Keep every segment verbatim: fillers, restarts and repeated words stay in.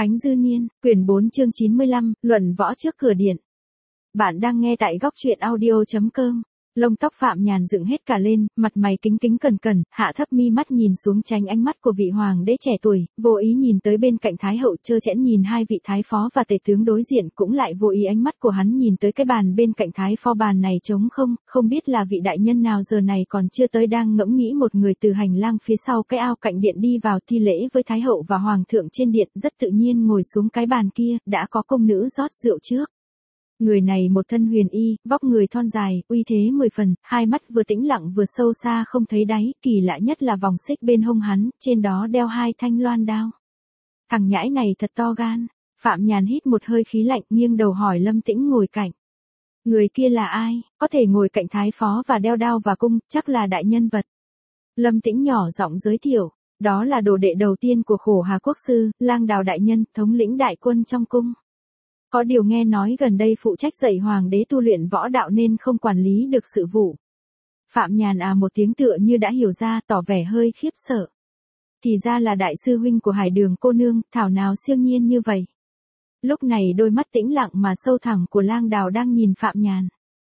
Khánh Dư Niên, quyển bốn chương chín mươi lăm, luận võ trước cửa điện. Bạn đang nghe tại góc truyện audio chấm com. Lông tóc Phạm Nhàn dựng hết cả lên, mặt mày kính kính cẩn cẩn, hạ thấp mi mắt nhìn xuống tránh ánh mắt của vị hoàng đế trẻ tuổi, vô ý nhìn tới bên cạnh thái hậu, trơ trẽn nhìn hai vị thái phó và tể tướng đối diện, cũng lại vô ý ánh mắt của hắn nhìn tới cái bàn bên cạnh thái phó, bàn này trống không, không biết là vị đại nhân nào giờ này còn chưa tới, đang ngẫm nghĩ một người từ hành lang phía sau cái ao cạnh điện đi vào thi lễ với thái hậu và hoàng thượng trên điện, rất tự nhiên ngồi xuống cái bàn kia, đã có công nữ rót rượu trước. Người này một thân huyền y, vóc người thon dài, uy thế mười phần, hai mắt vừa tĩnh lặng vừa sâu xa không thấy đáy, kỳ lạ nhất là vòng xích bên hông hắn, trên đó đeo hai thanh loan đao. Thằng nhãi này thật to gan. Phạm Nhàn hít một hơi khí lạnh, nghiêng đầu hỏi Lâm Tĩnh ngồi cạnh. Người kia là ai, có thể ngồi cạnh thái phó và đeo đao và cung, chắc là đại nhân vật. Lâm Tĩnh nhỏ giọng giới thiệu, đó là đồ đệ đầu tiên của Khổ Hà Quốc sư, Lang Đào đại nhân, thống lĩnh đại quân trong cung. Có điều nghe nói gần đây phụ trách dạy hoàng đế tu luyện võ đạo nên không quản lý được sự vụ. Phạm Nhàn à một tiếng tựa như đã hiểu ra, tỏ vẻ hơi khiếp sợ. Thì ra là đại sư huynh của Hải Đường cô nương, thảo nào siêu nhiên như vậy. Lúc này đôi mắt tĩnh lặng mà sâu thẳm của Lang Đào đang nhìn Phạm Nhàn.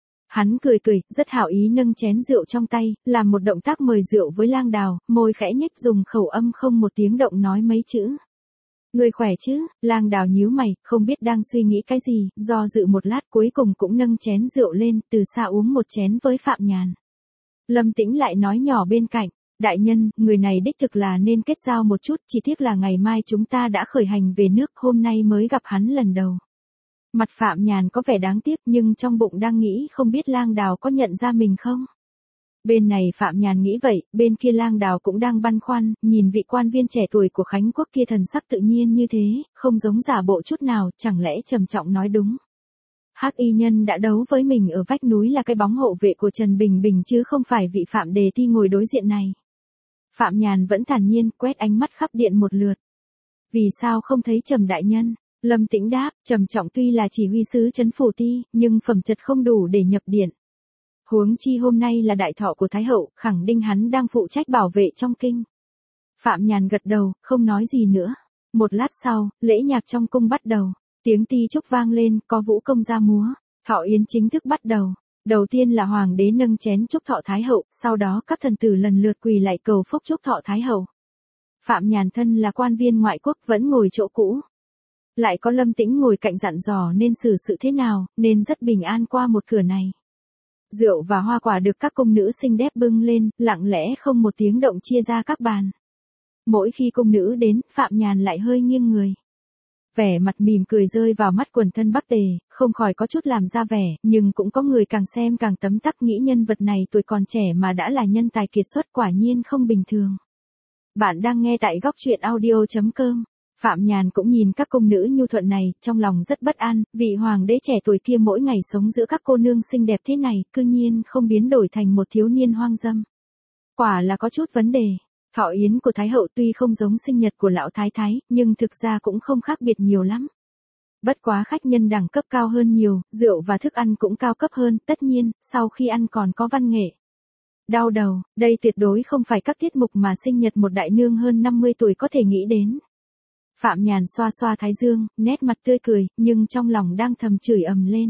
Hắn cười cười, rất hảo ý nâng chén rượu trong tay, làm một động tác mời rượu với Lang Đào, môi khẽ nhếch dùng khẩu âm không một tiếng động nói mấy chữ. Người khỏe chứ? Lang Đào nhíu mày, không biết đang suy nghĩ cái gì, do dự một lát cuối cùng cũng nâng chén rượu lên, từ xa uống một chén với Phạm Nhàn. Lâm Tĩnh lại nói nhỏ bên cạnh, đại nhân, người này đích thực là nên kết giao một chút, chỉ tiếc là ngày mai chúng ta đã khởi hành về nước, hôm nay mới gặp hắn lần đầu. Mặt Phạm Nhàn có vẻ đáng tiếc nhưng trong bụng đang nghĩ không biết Lang Đào có nhận ra mình không? Bên này Phạm Nhàn nghĩ vậy, bên kia Lang Đào cũng đang băn khoăn, nhìn vị quan viên trẻ tuổi của Khánh Quốc kia thần sắc tự nhiên như thế, không giống giả bộ chút nào, chẳng lẽ trầm trọng nói đúng. Hắc y nhân đã đấu với mình ở vách núi là cái bóng hộ vệ của Trần Bình Bình chứ không phải vị Phạm Đề Thi ngồi đối diện này. Phạm Nhàn vẫn thản nhiên quét ánh mắt khắp điện một lượt. Vì sao không thấy Trầm đại nhân? Lâm Tĩnh đáp, Trầm trọng tuy là chỉ huy sứ trấn phủ ti, nhưng phẩm chất không đủ để nhập điện. Huống chi hôm nay là đại thọ của Thái hậu, khẳng định hắn đang phụ trách bảo vệ trong kinh. Phạm Nhàn gật đầu, không nói gì nữa. Một lát sau, lễ nhạc trong cung bắt đầu. Tiếng ti trúc vang lên, có vũ công ra múa. Thọ yến chính thức bắt đầu. Đầu tiên là hoàng đế nâng chén chúc thọ Thái hậu, sau đó các thần tử lần lượt quỳ lạy cầu phúc chúc thọ Thái hậu. Phạm Nhàn thân là quan viên ngoại quốc vẫn ngồi chỗ cũ. Lại có Lâm Tĩnh ngồi cạnh dặn dò nên xử sự thế nào, nên rất bình an qua một cửa này. Rượu và hoa quả được các cung nữ xinh đẹp bưng lên, lặng lẽ không một tiếng động chia ra các bàn. Mỗi khi cung nữ đến, Phạm Nhàn lại hơi nghiêng người. Vẻ mặt mỉm cười rơi vào mắt quần thân Bắc Tề, không khỏi có chút làm ra vẻ, nhưng cũng có người càng xem càng tấm tắc nghĩ nhân vật này tuổi còn trẻ mà đã là nhân tài kiệt xuất, quả nhiên không bình thường. Bạn đang nghe tại góc truyện audio chấm com. Phạm Nhàn cũng nhìn các cung nữ nhu thuận này, trong lòng rất bất an, vị hoàng đế trẻ tuổi kia mỗi ngày sống giữa các cô nương xinh đẹp thế này, cư nhiên không biến đổi thành một thiếu niên hoang dâm. Quả là có chút vấn đề. Thọ yến của Thái hậu tuy không giống sinh nhật của lão thái thái, nhưng thực ra cũng không khác biệt nhiều lắm. Bất quá khách nhân đẳng cấp cao hơn nhiều, rượu và thức ăn cũng cao cấp hơn, tất nhiên, sau khi ăn còn có văn nghệ. Đau đầu, đây tuyệt đối không phải các tiết mục mà sinh nhật một đại nương hơn năm mươi tuổi có thể nghĩ đến. Phạm Nhàn xoa xoa thái dương, nét mặt tươi cười, nhưng trong lòng đang thầm chửi ầm lên.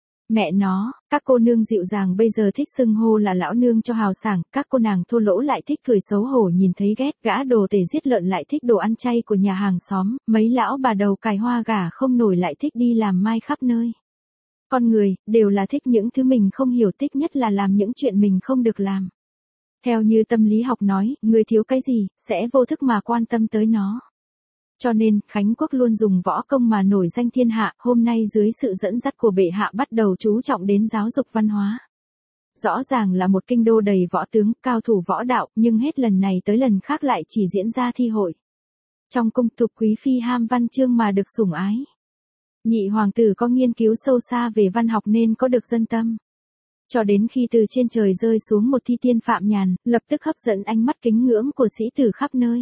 Mẹ nó, các cô nương dịu dàng bây giờ thích xưng hô là lão nương cho hào sảng, các cô nàng thô lỗ lại thích cười xấu hổ nhìn thấy ghét, gã đồ tể giết lợn lại thích đồ ăn chay của nhà hàng xóm, mấy lão bà đầu cài hoa gà không nổi lại thích đi làm mai khắp nơi. Con người, đều là thích những thứ mình không hiểu, thích nhất là làm những chuyện mình không được làm. Theo như tâm lý học nói, người thiếu cái gì, sẽ vô thức mà quan tâm tới nó. Cho nên, Khánh Quốc luôn dùng võ công mà nổi danh thiên hạ, hôm nay dưới sự dẫn dắt của bệ hạ bắt đầu chú trọng đến giáo dục văn hóa. Rõ ràng là một kinh đô đầy võ tướng, cao thủ võ đạo, nhưng hết lần này tới lần khác lại chỉ diễn ra thi hội. Trong cung Thục quý phi ham văn chương mà được sủng ái. Nhị hoàng tử có nghiên cứu sâu xa về văn học nên có được dân tâm. Cho đến khi từ trên trời rơi xuống một thi tiên Phạm Nhàn, lập tức hấp dẫn ánh mắt kính ngưỡng của sĩ tử khắp nơi.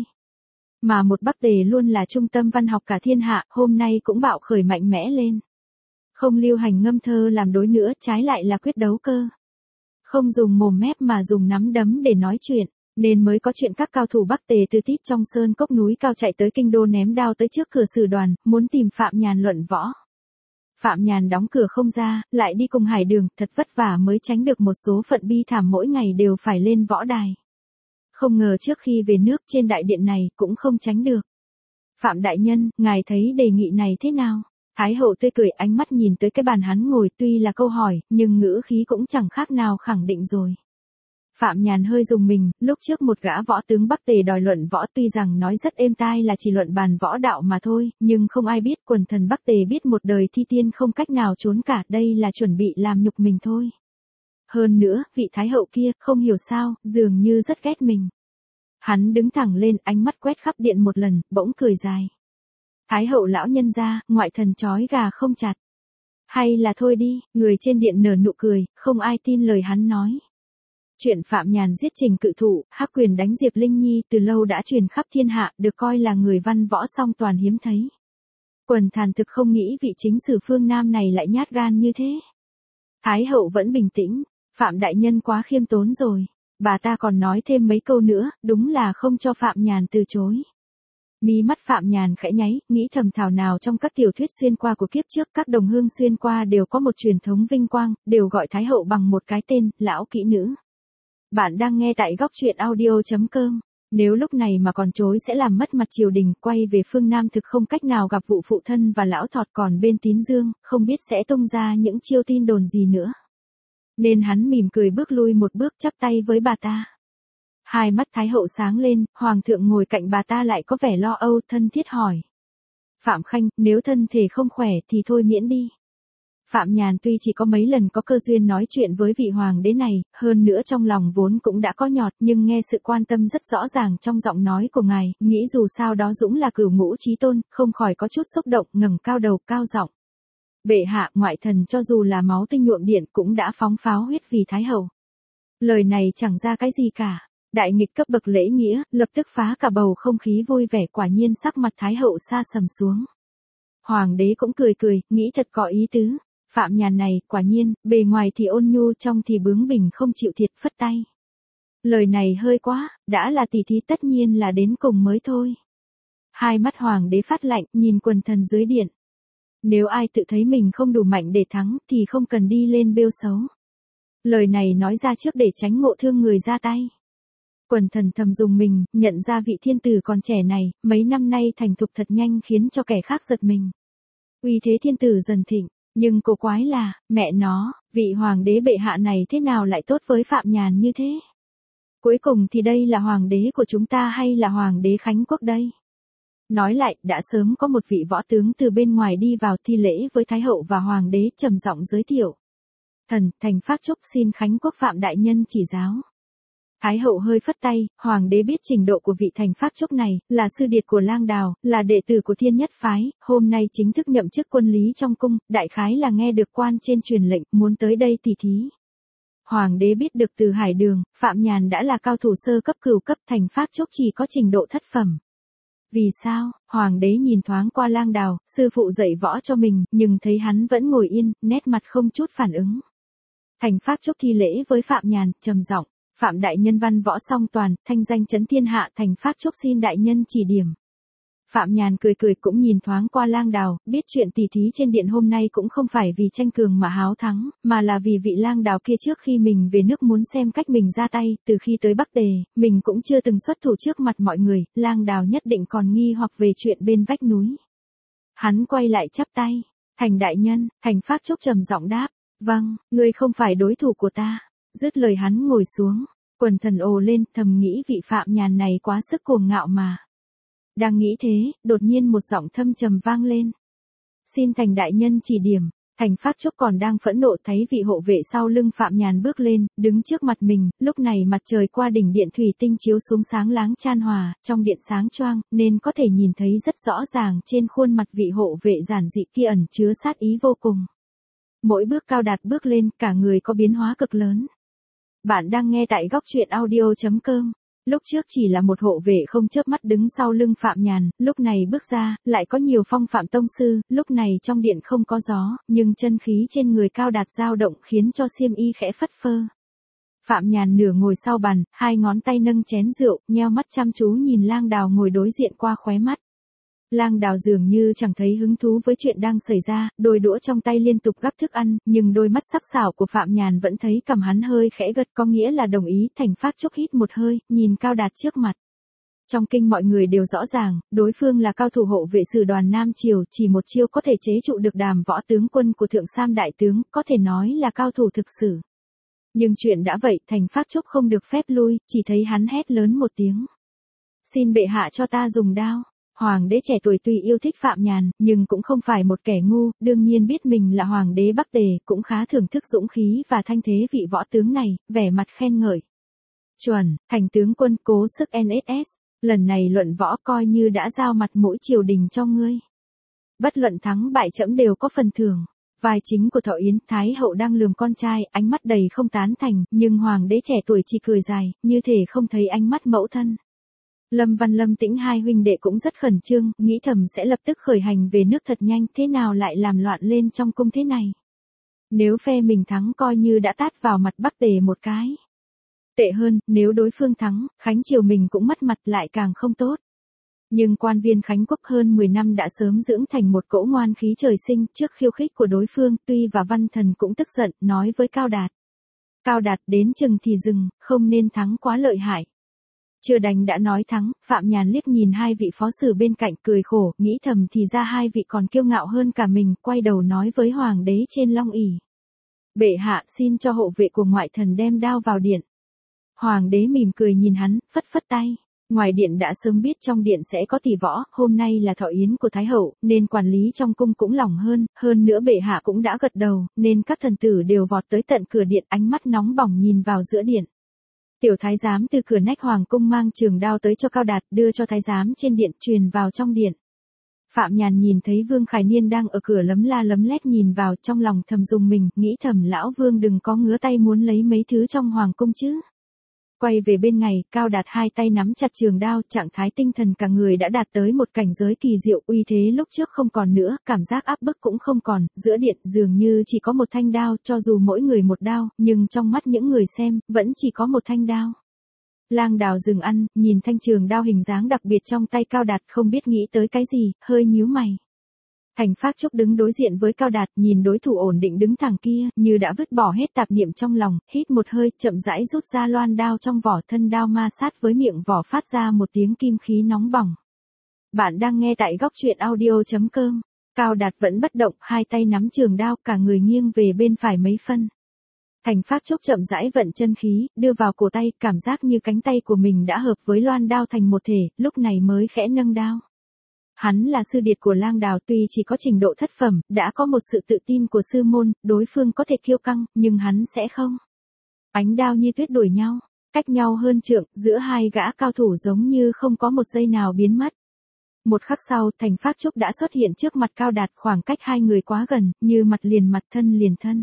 Mà một Bắc Tề luôn là trung tâm văn học cả thiên hạ, hôm nay cũng bạo khởi mạnh mẽ lên. Không lưu hành ngâm thơ làm đối nữa, trái lại là quyết đấu cơ. Không dùng mồm mép mà dùng nắm đấm để nói chuyện. Nên mới có chuyện các cao thủ Bắc Tề từ tít trong sơn cốc núi cao chạy tới kinh đô ném đao tới trước cửa sử đoàn, muốn tìm Phạm Nhàn luận võ. Phạm Nhàn đóng cửa không ra, lại đi cùng Hải Đường, thật vất vả mới tránh được một số phận bi thảm mỗi ngày đều phải lên võ đài. Không ngờ trước khi về nước trên đại điện này cũng không tránh được. Phạm đại nhân, ngài thấy đề nghị này thế nào? Thái hậu tươi cười, ánh mắt nhìn tới cái bàn hắn ngồi, tuy là câu hỏi, nhưng ngữ khí cũng chẳng khác nào khẳng định rồi. Phạm Nhàn hơi rùng mình, lúc trước một gã võ tướng Bắc Tề đòi luận võ, tuy rằng nói rất êm tai là chỉ luận bàn võ đạo mà thôi, nhưng không ai biết quần thần Bắc Tề biết một đời thi tiên không cách nào trốn cả, đây là chuẩn bị làm nhục mình thôi. Hơn nữa, vị thái hậu kia, không hiểu sao, dường như rất ghét mình. Hắn đứng thẳng lên, ánh mắt quét khắp điện một lần, bỗng cười dài. Thái hậu lão nhân gia, ngoại thần chói gà không chặt. Hay là thôi đi, người trên điện nở nụ cười, không ai tin lời hắn nói. Chuyện Phạm Nhàn giết Trình Cự Thụ, hắc quyền đánh Diệp Linh Nhi từ lâu đã truyền khắp thiên hạ, được coi là người văn võ song toàn hiếm thấy. Quần thàn thực không nghĩ vị chính sử phương Nam này lại nhát gan như thế. Thái hậu vẫn bình tĩnh, Phạm đại nhân quá khiêm tốn rồi. Bà ta còn nói thêm mấy câu nữa, đúng là không cho Phạm Nhàn từ chối. Mí mắt Phạm Nhàn khẽ nháy, nghĩ thầm thảo nào trong các tiểu thuyết xuyên qua của kiếp trước các đồng hương xuyên qua đều có một truyền thống vinh quang, đều gọi Thái hậu bằng một cái tên, lão kỹ nữ. Bạn đang nghe tại góc truyện audio chấm com. Nếu lúc này mà còn chối sẽ làm mất mặt triều đình, quay về phương Nam thực không cách nào gặp vụ phụ thân và lão thọt, còn bên Tín Dương, không biết sẽ tung ra những chiêu tin đồn gì nữa. Nên hắn mỉm cười bước lui một bước, chắp tay với bà ta. Hai mắt Thái hậu sáng lên, Hoàng thượng ngồi cạnh bà ta lại có vẻ lo âu, thân thiết hỏi. Phạm Khanh, nếu thân thể không khỏe thì thôi miễn đi. Phạm Nhàn tuy chỉ có mấy lần có cơ duyên nói chuyện với vị hoàng đế này, hơn nữa trong lòng vốn cũng đã có nhọt, nhưng nghe sự quan tâm rất rõ ràng trong giọng nói của ngài, nghĩ dù sao đó Dũng là cửu ngũ chí tôn, không khỏi có chút xúc động, ngẩng cao đầu, cao giọng. Bệ hạ, ngoại thần cho dù là máu tinh nhuộm điện cũng đã phóng pháo huyết vì Thái hậu. Lời này chẳng ra cái gì cả. Đại nghịch cấp bậc lễ nghĩa, lập tức phá cả bầu không khí vui vẻ, quả nhiên sắc mặt Thái hậu sa sầm xuống. Hoàng đế cũng cười cười, nghĩ thật có ý tứ. Phạm Nhàn này, quả nhiên, bề ngoài thì ôn nhu, trong thì bướng bỉnh không chịu thiệt, phất tay. Lời này hơi quá, đã là tỷ thí tất nhiên là đến cùng mới thôi. Hai mắt hoàng đế phát lạnh, nhìn quần thần dưới điện. Nếu ai tự thấy mình không đủ mạnh để thắng, thì không cần đi lên bêu xấu. Lời này nói ra trước để tránh ngộ thương người ra tay. Quần thần thầm dùng mình, nhận ra vị thiên tử còn trẻ này, mấy năm nay thành thục thật nhanh khiến cho kẻ khác giật mình. Uy thế thiên tử dần thịnh, nhưng cổ quái là, mẹ nó, vị hoàng đế bệ hạ này thế nào lại tốt với Phạm Nhàn như thế? Cuối cùng thì đây là hoàng đế của chúng ta hay là hoàng đế Khánh Quốc đây? Nói lại, đã sớm có một vị võ tướng từ bên ngoài đi vào thi lễ với Thái hậu và hoàng đế, trầm giọng giới thiệu. Thần, Thành Phát Trúc xin Khánh Quốc Phạm đại nhân chỉ giáo. Thái hậu hơi phất tay, hoàng đế biết trình độ của vị Thành Phát Trúc này, là sư điệt của Lang Đào, là đệ tử của Thiên Nhất Phái, hôm nay chính thức nhậm chức quân lý trong cung, đại khái là nghe được quan trên truyền lệnh, muốn tới đây tỉ thí. Hoàng đế biết được từ Hải Đường, Phạm Nhàn đã là cao thủ sơ cấp cửu cấp, Thành Phát Trúc chỉ có trình độ thất phẩm. Vì sao? Hoàng đế nhìn thoáng qua Lang Đào, sư phụ dạy võ cho mình, nhưng thấy hắn vẫn ngồi yên, nét mặt không chút phản ứng. Thành Phát Trúc thi lễ với Phạm Nhàn, trầm giọng. Phạm đại nhân văn võ song toàn, thanh danh chấn thiên hạ, Thành Phát Trúc xin đại nhân chỉ điểm. Phạm Nhàn cười cười cũng nhìn thoáng qua Lang Đào, biết chuyện tỉ thí trên điện hôm nay cũng không phải vì tranh cường mà háo thắng, mà là vì vị Lang Đào kia trước khi mình về nước muốn xem cách mình ra tay, từ khi tới Bắc Tề, mình cũng chưa từng xuất thủ trước mặt mọi người, Lang Đào nhất định còn nghi hoặc về chuyện bên vách núi. Hắn quay lại chắp tay, Thành đại nhân, Thành Phát Trúc trầm giọng đáp, vâng, ngươi không phải đối thủ của ta. Dứt lời hắn ngồi xuống, quần thần ồ lên, thầm nghĩ vị Phạm Nhàn này quá sức cuồng ngạo mà. Đang nghĩ thế, đột nhiên một giọng thâm trầm vang lên. Xin Thành đại nhân chỉ điểm. Thành Phát Trúc còn đang phẫn nộ thấy vị hộ vệ sau lưng Phạm Nhàn bước lên, đứng trước mặt mình, lúc này mặt trời qua đỉnh điện thủy tinh chiếu xuống sáng láng chan hòa, trong điện sáng choang, nên có thể nhìn thấy rất rõ ràng trên khuôn mặt vị hộ vệ giản dị kia ẩn chứa sát ý vô cùng. Mỗi bước cao đạt bước lên, cả người có biến hóa cực lớn. Bạn đang nghe tại góc truyện audio chấm com. Lúc trước chỉ là một hộ vệ không chớp mắt đứng sau lưng Phạm Nhàn, lúc này bước ra, lại có nhiều phong phạm tông sư, lúc này trong điện không có gió, nhưng chân khí trên người cao đạt dao động khiến cho xiêm y khẽ phất phơ. Phạm Nhàn nửa ngồi sau bàn, hai ngón tay nâng chén rượu, nheo mắt chăm chú nhìn Lang Đào ngồi đối diện qua khóe mắt. Lang Đào dường như chẳng thấy hứng thú với chuyện đang xảy ra, đôi đũa trong tay liên tục gắp thức ăn, nhưng đôi mắt sắc sảo của Phạm Nhàn vẫn thấy cằm hắn hơi khẽ gật, có nghĩa là đồng ý. Thành Phát Trúc hít một hơi, nhìn Cao Đạt trước mặt. Trong kinh mọi người đều rõ ràng, đối phương là cao thủ hộ vệ sử đoàn Nam Triều, chỉ một chiêu có thể chế trụ được Đàm Võ tướng quân của Thượng Sam đại tướng, có thể nói là cao thủ thực sự. Nhưng chuyện đã vậy, Thành Phát Trúc không được phép lui, chỉ thấy hắn hét lớn một tiếng. Xin bệ hạ cho ta dùng đao. Hoàng đế trẻ tuổi tuy yêu thích Phạm Nhàn, nhưng cũng không phải một kẻ ngu, đương nhiên biết mình là hoàng đế Bắc Tề, cũng khá thưởng thức dũng khí và thanh thế vị võ tướng này, vẻ mặt khen ngợi. Chuẩn, Thành tướng quân cố sức en ét ét, lần này luận võ coi như đã giao mặt mũi triều đình cho ngươi. Bất luận thắng bại trẫm đều có phần thưởng. Vai chính của Thọ Yến, Thái hậu đang lườm con trai, ánh mắt đầy không tán thành, nhưng hoàng đế trẻ tuổi chỉ cười dài, như thể không thấy ánh mắt mẫu thân. Lâm Văn Lâm Tĩnh hai huynh đệ cũng rất khẩn trương, nghĩ thầm sẽ lập tức khởi hành về nước thật nhanh, thế nào lại làm loạn lên trong cung thế này. Nếu phe mình thắng coi như đã tát vào mặt Bắc Tề một cái. Tệ hơn, nếu đối phương thắng, Khánh Triều mình cũng mất mặt lại càng không tốt. Nhưng quan viên Khánh Quốc hơn mười năm đã sớm dưỡng thành một cỗ ngoan khí trời sinh, trước khiêu khích của đối phương, Tuy và Văn Thần cũng tức giận, nói với Cao Đạt. Cao Đạt, đến chừng thì dừng, không nên thắng quá lợi hại. Chưa đành đã nói thắng, Phạm Nhàn liếc nhìn hai vị phó sử bên cạnh cười khổ, nghĩ thầm thì ra hai vị còn kiêu ngạo hơn cả mình, quay đầu nói với hoàng đế trên long ỷ. Bệ hạ xin cho hộ vệ của ngoại thần đem đao vào điện. Hoàng đế mỉm cười nhìn hắn, phất phất tay. Ngoài điện đã sớm biết trong điện sẽ có tỷ võ, hôm nay là thọ yến của Thái hậu, nên quản lý trong cung cũng lỏng hơn, hơn nữa bệ hạ cũng đã gật đầu, nên các thần tử đều vọt tới tận cửa điện, ánh mắt nóng bỏng nhìn vào giữa điện. Tiểu thái giám từ cửa nách hoàng cung mang trường đao tới cho Cao Đạt, đưa cho thái giám trên điện, truyền vào trong điện. Phạm Nhàn nhìn thấy Vương Khải Niên đang ở cửa lấm la lấm lét nhìn vào, trong lòng thầm dùng mình, nghĩ thầm lão Vương đừng có ngứa tay muốn lấy mấy thứ trong hoàng cung chứ. Quay về bên ngày, Cao Đạt hai tay nắm chặt trường đao, trạng thái tinh thần cả người đã đạt tới một cảnh giới kỳ diệu, uy thế lúc trước không còn nữa, cảm giác áp bức cũng không còn, giữa điện dường như chỉ có một thanh đao, cho dù mỗi người một đao, nhưng trong mắt những người xem, vẫn chỉ có một thanh đao. Lang Đào dừng ăn, nhìn thanh trường đao hình dáng đặc biệt trong tay Cao Đạt, không biết nghĩ tới cái gì, hơi nhíu mày. Thành Phát Trúc đứng đối diện với Cao Đạt, nhìn đối thủ ổn định đứng thẳng kia, như đã vứt bỏ hết tạp niệm trong lòng, hít một hơi, chậm rãi rút ra loan đao trong vỏ, thân đao ma sát với miệng vỏ phát ra một tiếng kim khí nóng bỏng. Bạn đang nghe tại góc truyện audio chấm com. Cao Đạt vẫn bất động, hai tay nắm trường đao, cả người nghiêng về bên phải mấy phân. Thành Phát Trúc chậm rãi vận chân khí, đưa vào cổ tay, cảm giác như cánh tay của mình đã hợp với loan đao thành một thể, lúc này mới khẽ nâng đao. Hắn là sư điệt của Lang Đào, tuy chỉ có trình độ thất phẩm, đã có một sự tự tin của sư môn, đối phương có thể kiêu căng, nhưng hắn sẽ không. Ánh đao như tuyết đuổi nhau, cách nhau hơn trượng, giữa hai gã cao thủ giống như không có một giây nào biến mất. Một khắc sau, Thành Phát Trúc đã xuất hiện trước mặt Cao Đạt, khoảng cách hai người quá gần, như mặt liền mặt thân liền thân.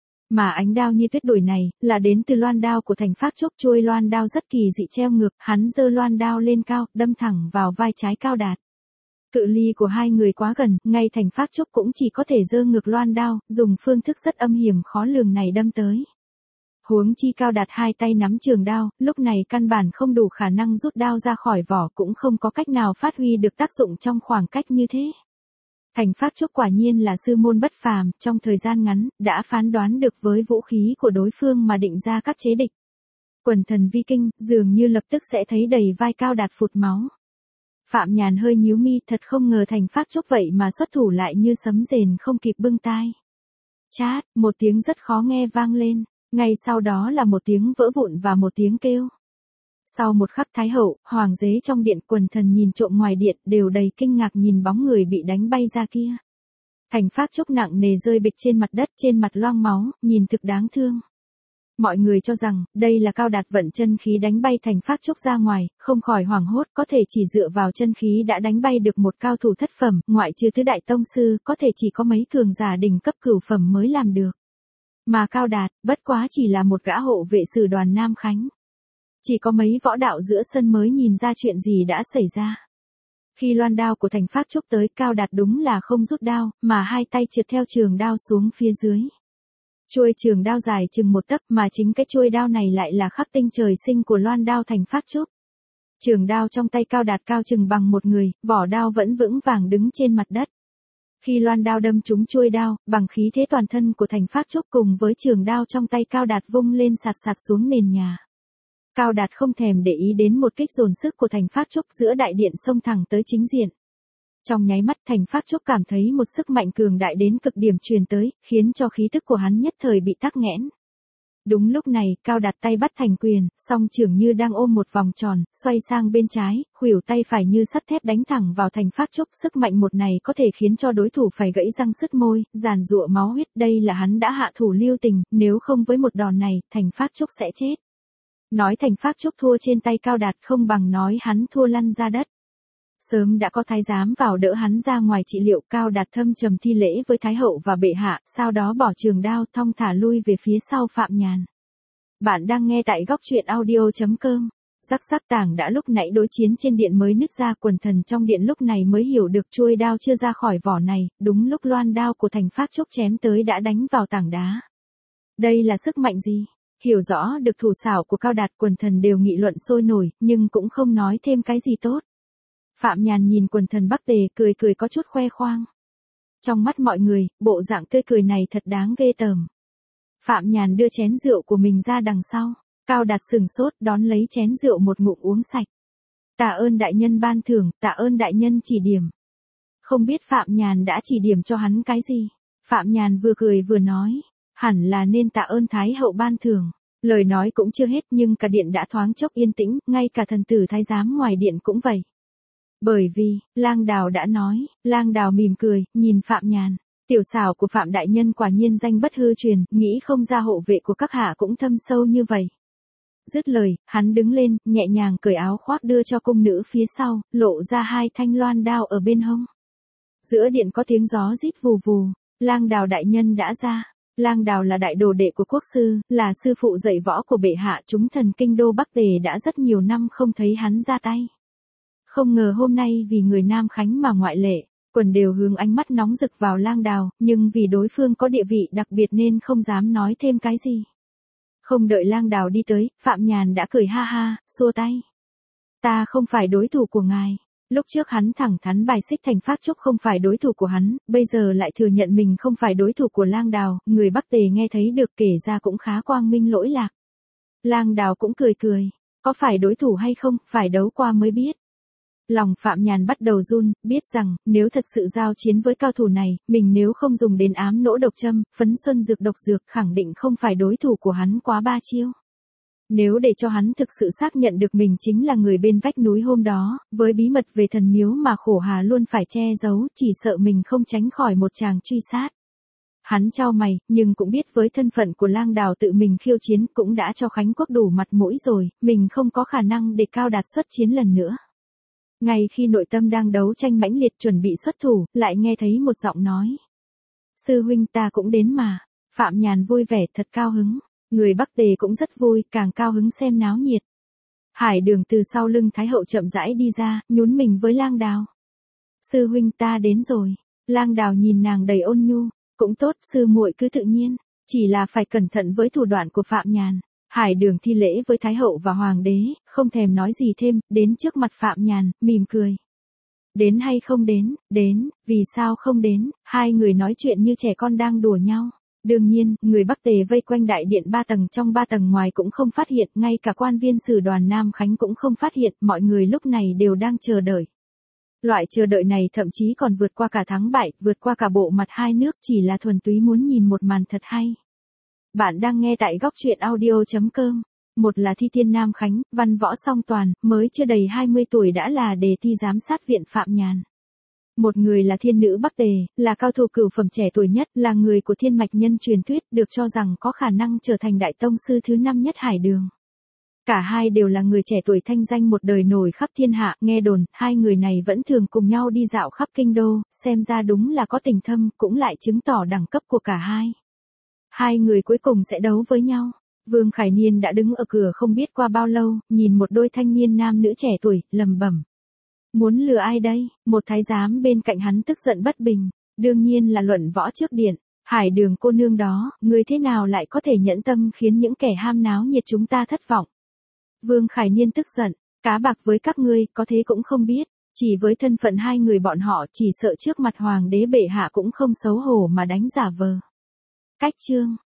Mà ánh đao như tuyết đuổi này, là đến từ loan đao của Thành Phát Trúc, chuôi loan đao rất kỳ dị treo ngược, hắn giơ loan đao lên cao, đâm thẳng vào vai trái Cao Đạt. Cự ly của hai người quá gần, ngay Thành Phát Trúc cũng chỉ có thể giơ ngược loan đao, dùng phương thức rất âm hiểm khó lường này đâm tới. Huống chi Cao Đạt hai tay nắm trường đao, lúc này căn bản không đủ khả năng rút đao ra khỏi vỏ, cũng không có cách nào phát huy được tác dụng trong khoảng cách như thế. Thành Phát Trúc quả nhiên là sư môn bất phàm, trong thời gian ngắn, đã phán đoán được với vũ khí của đối phương mà định ra các chế địch. Quần thần vi kinh, dường như lập tức sẽ thấy đầy vai Cao Đạt phụt máu. Phạm Nhàn hơi nhíu mi, thật không ngờ Thành Phát Trúc vậy mà xuất thủ lại như sấm rền không kịp bưng tai. Chát, một tiếng rất khó nghe vang lên, ngay sau đó là một tiếng vỡ vụn và một tiếng kêu. Sau một khắc Thái hậu, hoàng đế trong điện, quần thần nhìn trộm ngoài điện đều đầy kinh ngạc nhìn bóng người bị đánh bay ra kia. Thành Phát Trúc nặng nề rơi bịch trên mặt đất, trên mặt loang máu, nhìn thực đáng thương. Mọi người cho rằng, đây là Cao Đạt vận chân khí đánh bay Thành Phát Trúc ra ngoài, không khỏi hoảng hốt, có thể chỉ dựa vào chân khí đã đánh bay được một cao thủ thất phẩm, ngoại trừ tứ đại tông sư, có thể chỉ có mấy cường giả đỉnh cấp cửu phẩm mới làm được. Mà Cao Đạt, bất quá chỉ là một gã hộ vệ sử đoàn Nam Khánh. Chỉ có mấy võ đạo giữa sân mới nhìn ra chuyện gì đã xảy ra. Khi loan đao của Thành Phát Trúc tới, Cao Đạt đúng là không rút đao, mà hai tay trượt theo trường đao xuống phía dưới. Chuôi trường đao dài chừng một tấc mà chính cái chuôi đao này lại là khắc tinh trời sinh của loan đao thành phác trúc. Trường đao trong tay Cao Đạt cao chừng bằng một người, vỏ đao vẫn vững vàng đứng trên mặt đất. Khi loan đao đâm trúng chuôi đao, bằng khí thế toàn thân của thành phác trúc cùng với trường đao trong tay Cao Đạt vung lên sạt sạt xuống nền nhà. Cao Đạt không thèm để ý đến một kích dồn sức của thành phác trúc giữa đại điện xông thẳng tới chính diện. Trong nháy mắt thành phác trúc cảm thấy một sức mạnh cường đại đến cực điểm truyền tới, khiến cho khí tức của hắn nhất thời bị tắc nghẽn. Đúng lúc này, Cao Đạt tay bắt thành quyền, song trưởng như đang ôm một vòng tròn, xoay sang bên trái, khuỷu tay phải như sắt thép đánh thẳng vào thành phác trúc. Sức mạnh một này có thể khiến cho đối thủ phải gãy răng sứt môi, giàn giụa máu huyết. Đây là hắn đã hạ thủ lưu tình, nếu không với một đòn này, thành phác trúc sẽ chết. Nói thành phác trúc thua trên tay Cao Đạt không bằng nói hắn thua lăn ra đất. Sớm đã có thái giám vào đỡ hắn ra ngoài trị liệu. Cao Đạt thâm trầm thi lễ với thái hậu và bệ hạ, sau đó bỏ trường đao thong thả lui về phía sau Phạm Nhàn. Bạn đang nghe tại góc truyện audio chấm com. Rắc rắc tảng đã lúc nãy đối chiến trên điện mới nứt ra, quần thần trong điện lúc này mới hiểu được chuôi đao chưa ra khỏi vỏ này, đúng lúc loan đao của thành phác trúc chém tới đã đánh vào tảng đá. Đây là sức mạnh gì? Hiểu rõ được thủ xảo của Cao Đạt, quần thần đều nghị luận sôi nổi, nhưng cũng không nói thêm cái gì tốt. Phạm Nhàn nhìn quần thần Bắc Tề cười cười có chút khoe khoang. Trong mắt mọi người, bộ dạng tươi cười này thật đáng ghê tởm. Phạm Nhàn đưa chén rượu của mình ra đằng sau. Cao Đạt sừng sốt đón lấy chén rượu một ngụm uống sạch. Tạ ơn đại nhân ban thưởng, tạ ơn đại nhân chỉ điểm. Không biết Phạm Nhàn đã chỉ điểm cho hắn cái gì? Phạm Nhàn vừa cười vừa nói. Hẳn là nên tạ ơn Thái hậu ban thưởng. Lời nói cũng chưa hết nhưng cả điện đã thoáng chốc yên tĩnh, ngay cả thần tử thái giám ngoài điện cũng vậy. Bởi vì, Lang Đào đã nói. Lang Đào mỉm cười, nhìn Phạm Nhàn. Tiểu xảo của Phạm đại nhân quả nhiên danh bất hư truyền, nghĩ không ra hộ vệ của các hạ cũng thâm sâu như vậy. Dứt lời, hắn đứng lên, nhẹ nhàng cởi áo khoác đưa cho cung nữ phía sau, lộ ra hai thanh loan đao ở bên hông. Giữa điện có tiếng gió rít vù vù. Lang Đào đại nhân đã ra. Lang Đào là đại đồ đệ của quốc sư, là sư phụ dạy võ của bệ hạ. Chúng thần kinh đô Bắc Tề đã rất nhiều năm không thấy hắn ra tay. Không ngờ hôm nay vì người Nam Khánh mà ngoại lệ, quần đều hướng ánh mắt nóng rực vào Lang Đào, nhưng vì đối phương có địa vị đặc biệt nên không dám nói thêm cái gì. Không đợi Lang Đào đi tới, Phạm Nhàn đã cười ha ha, xua tay. Ta không phải đối thủ của ngài. Lúc trước hắn thẳng thắn bài xích thành phác trúc không phải đối thủ của hắn, bây giờ lại thừa nhận mình không phải đối thủ của Lang Đào. Người Bắc Tề nghe thấy được kể ra cũng khá quang minh lỗi lạc. Lang Đào cũng cười cười. Có phải đối thủ hay không, phải đấu qua mới biết. Lòng Phạm Nhàn bắt đầu run, biết rằng, nếu thật sự giao chiến với cao thủ này, mình nếu không dùng đến ám nỗ độc châm, phấn xuân dược độc dược khẳng định không phải đối thủ của hắn quá ba chiêu. Nếu để cho hắn thực sự xác nhận được mình chính là người bên vách núi hôm đó, với bí mật về thần miếu mà khổ hà luôn phải che giấu, chỉ sợ mình không tránh khỏi một tràng truy sát. Hắn chau mày, nhưng cũng biết với thân phận của Lang Đào tự mình khiêu chiến cũng đã cho Khánh Quốc đủ mặt mũi rồi, mình không có khả năng để Cao Đạt xuất chiến lần nữa. Ngay khi nội tâm đang đấu tranh mãnh liệt chuẩn bị xuất thủ, lại nghe thấy một giọng nói. Sư huynh ta cũng đến mà. Phạm Nhàn vui vẻ thật cao hứng. Người Bắc Tề cũng rất vui, càng cao hứng xem náo nhiệt. Hải Đường từ sau lưng Thái hậu chậm rãi đi ra, nhún mình với Lang Đào. Sư huynh ta đến rồi. Lang Đào nhìn nàng đầy ôn nhu. Cũng tốt, sư muội cứ tự nhiên. Chỉ là phải cẩn thận với thủ đoạn của Phạm Nhàn. Hải Đường thi lễ với Thái hậu và Hoàng đế, không thèm nói gì thêm, đến trước mặt Phạm Nhàn, mỉm cười. Đến hay không đến, đến, vì sao không đến, hai người nói chuyện như trẻ con đang đùa nhau. Đương nhiên, người Bắc Tề vây quanh đại điện ba tầng trong ba tầng ngoài cũng không phát hiện, ngay cả quan viên sử đoàn Nam Khánh cũng không phát hiện, mọi người lúc này đều đang chờ đợi. Loại chờ đợi này thậm chí còn vượt qua cả thắng bại, vượt qua cả bộ mặt hai nước, chỉ là thuần túy muốn nhìn một màn thật hay. Bạn đang nghe tại góc truyện audio chấm com. Một là thi tiên Nam Khánh, văn võ song toàn, mới chưa đầy hai mươi tuổi đã là đề thi giám sát viện Phạm Nhàn. Một người là thiên nữ Bắc Tề, là cao thủ cửu phẩm trẻ tuổi nhất, là người của thiên mạch nhân truyền thuyết, được cho rằng có khả năng trở thành đại tông sư thứ năm nhất Hải Đường. Cả hai đều là người trẻ tuổi thanh danh một đời nổi khắp thiên hạ, nghe đồn, hai người này vẫn thường cùng nhau đi dạo khắp kinh đô, xem ra đúng là có tình thâm, cũng lại chứng tỏ đẳng cấp của cả hai. Hai người cuối cùng sẽ đấu với nhau. Vương Khải Niên đã đứng ở cửa không biết qua bao lâu, nhìn một đôi thanh niên nam nữ trẻ tuổi, lầm bẩm. Muốn lừa ai đây? Một thái giám bên cạnh hắn tức giận bất bình. Đương nhiên là Luận Võ trước điện. Hải Đường cô nương đó, người thế nào lại có thể nhẫn tâm khiến những kẻ ham náo nhiệt chúng ta thất vọng. Vương Khải Niên tức giận, cá bạc với các ngươi, có thế cũng không biết, chỉ với thân phận hai người bọn họ chỉ sợ trước mặt hoàng đế bệ hạ cũng không xấu hổ mà đánh giả vờ. Cách chương